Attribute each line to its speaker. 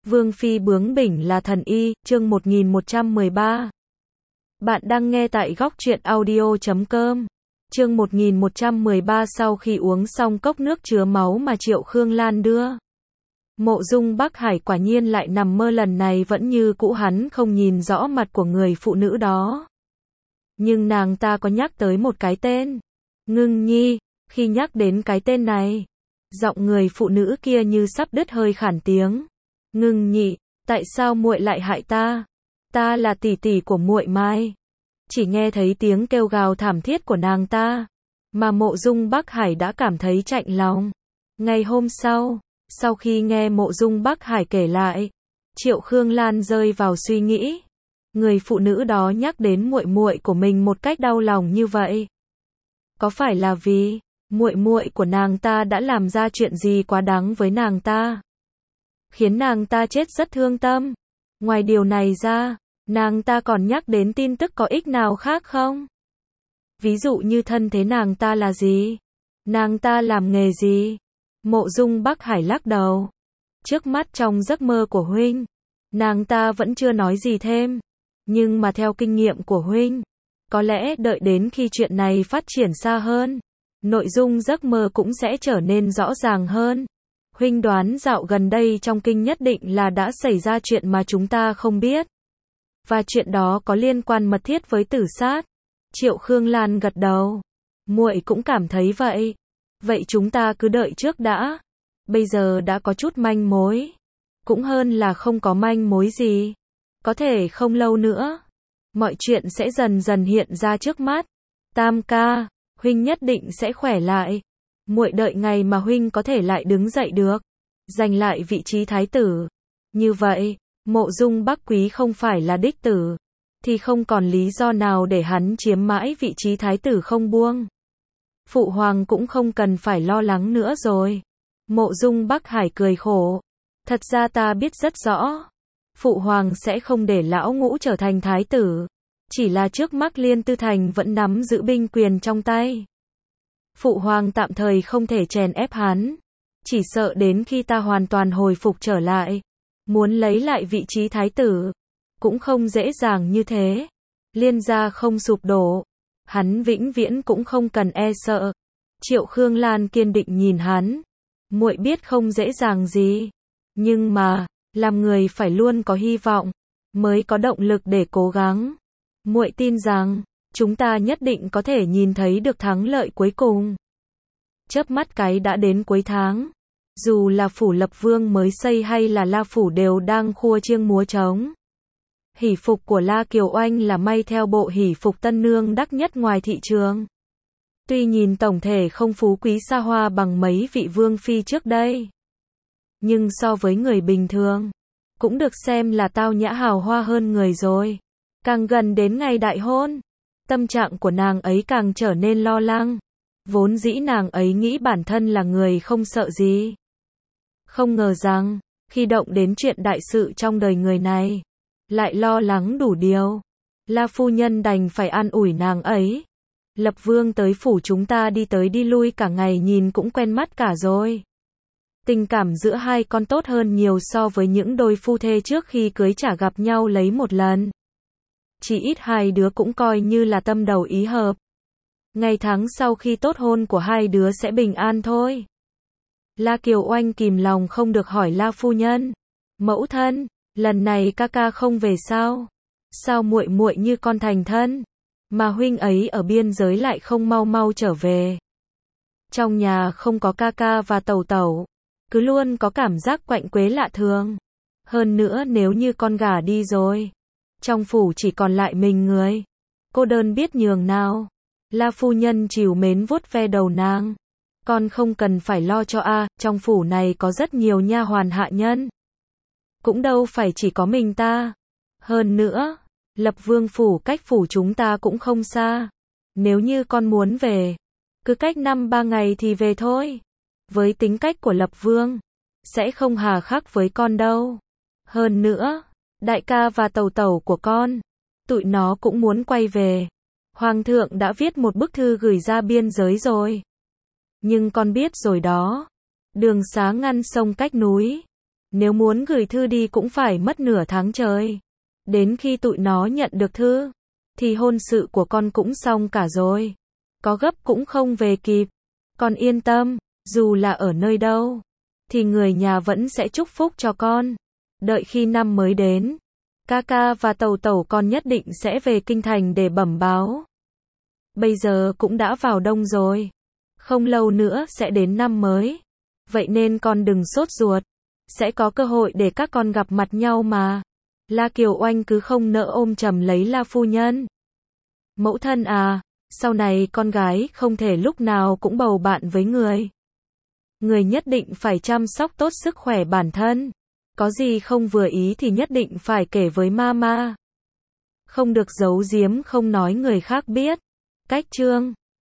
Speaker 1: Vương phi bướng bỉnh là thần y, chương 1113. Bạn đang nghe tại góc truyện audio.com. Chương 1113. Sau khi uống xong cốc nước chứa máu mà Triệu Khương Lan đưa, Mộ Dung Bắc Hải quả nhiên lại nằm mơ, lần này vẫn như cũ, hắn không nhìn rõ mặt của người phụ nữ đó. Nhưng nàng ta có nhắc tới một cái tên, Ngưng Nhi. Khi nhắc đến cái tên này, giọng người phụ nữ kia như sắp đứt hơi, khản tiếng. Ngưng Nhị, tại sao muội lại hại ta? Ta là tỷ tỷ của muội Mai. Chỉ nghe thấy tiếng kêu gào thảm thiết của nàng ta, mà Mộ Dung Bắc Hải đã cảm thấy chạnh lòng. Ngày hôm sau, sau khi nghe Mộ Dung Bắc Hải kể lại, Triệu Khương Lan rơi vào suy nghĩ. Người phụ nữ đó nhắc đến muội muội của mình một cách đau lòng như vậy, có phải là vì muội muội của nàng ta đã làm ra chuyện gì quá đáng với nàng ta, khiến nàng ta chết rất thương tâm? Ngoài điều này ra, nàng ta còn nhắc đến tin tức có ích nào khác không? Ví dụ như thân thế nàng ta là gì? Nàng ta làm nghề gì? Mộ Dung Bắc Hải lắc đầu. Trước mắt trong giấc mơ của huynh, nàng ta vẫn chưa nói gì thêm. Nhưng mà theo kinh nghiệm của huynh, có lẽ đợi đến khi chuyện này phát triển xa hơn, nội dung giấc mơ cũng sẽ trở nên rõ ràng hơn. Huynh đoán dạo gần đây trong kinh nhất định là đã xảy ra chuyện mà chúng ta không biết. Và chuyện đó có liên quan mật thiết với Tử Sát. Triệu Khương Lan gật đầu. Muội cũng cảm thấy vậy. Vậy chúng ta cứ đợi trước đã. Bây giờ đã có chút manh mối, cũng hơn là không có manh mối gì. Có thể không lâu nữa, mọi chuyện sẽ dần dần hiện ra trước mắt. Tam ca, huynh nhất định sẽ khỏe lại. Muội đợi ngày mà huynh có thể lại đứng dậy được, giành lại vị trí thái tử. Như vậy, Mộ Dung Bắc Quý không phải là đích tử, thì không còn lý do nào để hắn chiếm mãi vị trí thái tử không buông. Phụ hoàng cũng không cần phải lo lắng nữa rồi. Mộ Dung Bắc Hải cười khổ. Thật ra ta biết rất rõ, phụ hoàng sẽ không để lão ngũ trở thành thái tử. Chỉ là trước mắt Liên Tư Thành vẫn nắm giữ binh quyền trong tay. Phụ hoàng tạm thời không thể chèn ép hắn. Chỉ sợ đến khi ta hoàn toàn hồi phục trở lại, muốn lấy lại vị trí thái tử, cũng không dễ dàng như thế. Liên gia không sụp đổ, hắn vĩnh viễn cũng không cần e sợ. Triệu Khương Lan kiên định nhìn hắn. Muội biết không dễ dàng gì, nhưng mà, làm người phải luôn có hy vọng, mới có động lực để cố gắng. Muội tin rằng, chúng ta nhất định có thể nhìn thấy được thắng lợi cuối cùng. Chớp mắt cái đã đến cuối tháng. Dù là phủ Lập Vương mới xây hay là La Phủ đều đang khua chiêng múa trống. Hỷ phục của La Kiều Oanh là may theo bộ hỷ phục tân nương đắt nhất ngoài thị trường. Tuy nhìn tổng thể không phú quý xa hoa bằng mấy vị vương phi trước đây, nhưng so với người bình thường, cũng được xem là tao nhã hào hoa hơn người rồi. Càng gần đến ngày đại hôn, tâm trạng của nàng ấy càng trở nên lo lắng. Vốn dĩ nàng ấy nghĩ bản thân là người không sợ gì. Không ngờ rằng, khi động đến chuyện đại sự trong đời người này, lại lo lắng đủ điều. La phu nhân đành phải an ủi nàng ấy. Lập Vương tới phủ chúng ta đi tới đi lui cả ngày, nhìn cũng quen mắt cả rồi. Tình cảm giữa hai con tốt hơn nhiều so với những đôi phu thê trước khi cưới chả gặp nhau lấy một lần. Chỉ ít hai đứa cũng coi như là tâm đầu ý hợp. Ngày tháng sau khi tốt hôn của hai đứa sẽ bình an thôi. La Kiều Oanh kìm lòng không được hỏi La phu nhân. Mẫu thân, lần này ca ca không về sao? Sao muội muội như con thành thân, mà huynh ấy ở biên giới lại không mau mau trở về? Trong nhà không có ca ca và tẩu tẩu, cứ luôn có cảm giác quạnh quế lạ thường. Hơn nữa nếu như con gả đi rồi, trong phủ chỉ còn lại mình người, cô đơn biết nhường nào. La phu nhân trìu mến vuốt ve đầu nàng. Con không cần phải lo cho trong phủ này có rất nhiều nha hoàn hạ nhân. Cũng đâu phải chỉ có mình ta. Hơn nữa, Lập Vương phủ cách phủ chúng ta cũng không xa. Nếu như con muốn về, cứ cách 5-3 ngày thì về thôi. Với tính cách của Lập Vương, sẽ không hà khắc với con đâu. Hơn nữa, đại ca và tẩu tẩu của con, tụi nó cũng muốn quay về. Hoàng thượng đã viết một bức thư gửi ra biên giới rồi. Nhưng con biết rồi đó, đường xá ngăn sông cách núi, Nếu muốn gửi thư đi cũng phải mất nửa tháng trời. Đến khi tụi nó nhận được thư, thì hôn sự của con cũng xong cả rồi. Có gấp cũng không về kịp. Con yên tâm, dù là ở nơi đâu, thì người nhà vẫn sẽ chúc phúc cho con. Đợi khi năm mới đến, ca ca và tẩu tẩu con nhất định sẽ về kinh thành để bẩm báo. Bây giờ cũng đã vào đông rồi, không lâu nữa sẽ đến năm mới. Vậy nên con đừng sốt ruột, sẽ có cơ hội để các con gặp mặt nhau mà. La Kiều Oanh cứ không nỡ ôm chầm lấy La phu nhân. Mẫu thân à, sau này con gái không thể lúc nào cũng bầu bạn với người. Người nhất định phải chăm sóc tốt sức khỏe bản thân. Có gì không vừa ý thì nhất định phải kể với mama. Không được giấu giếm không nói người khác biết. Cách chương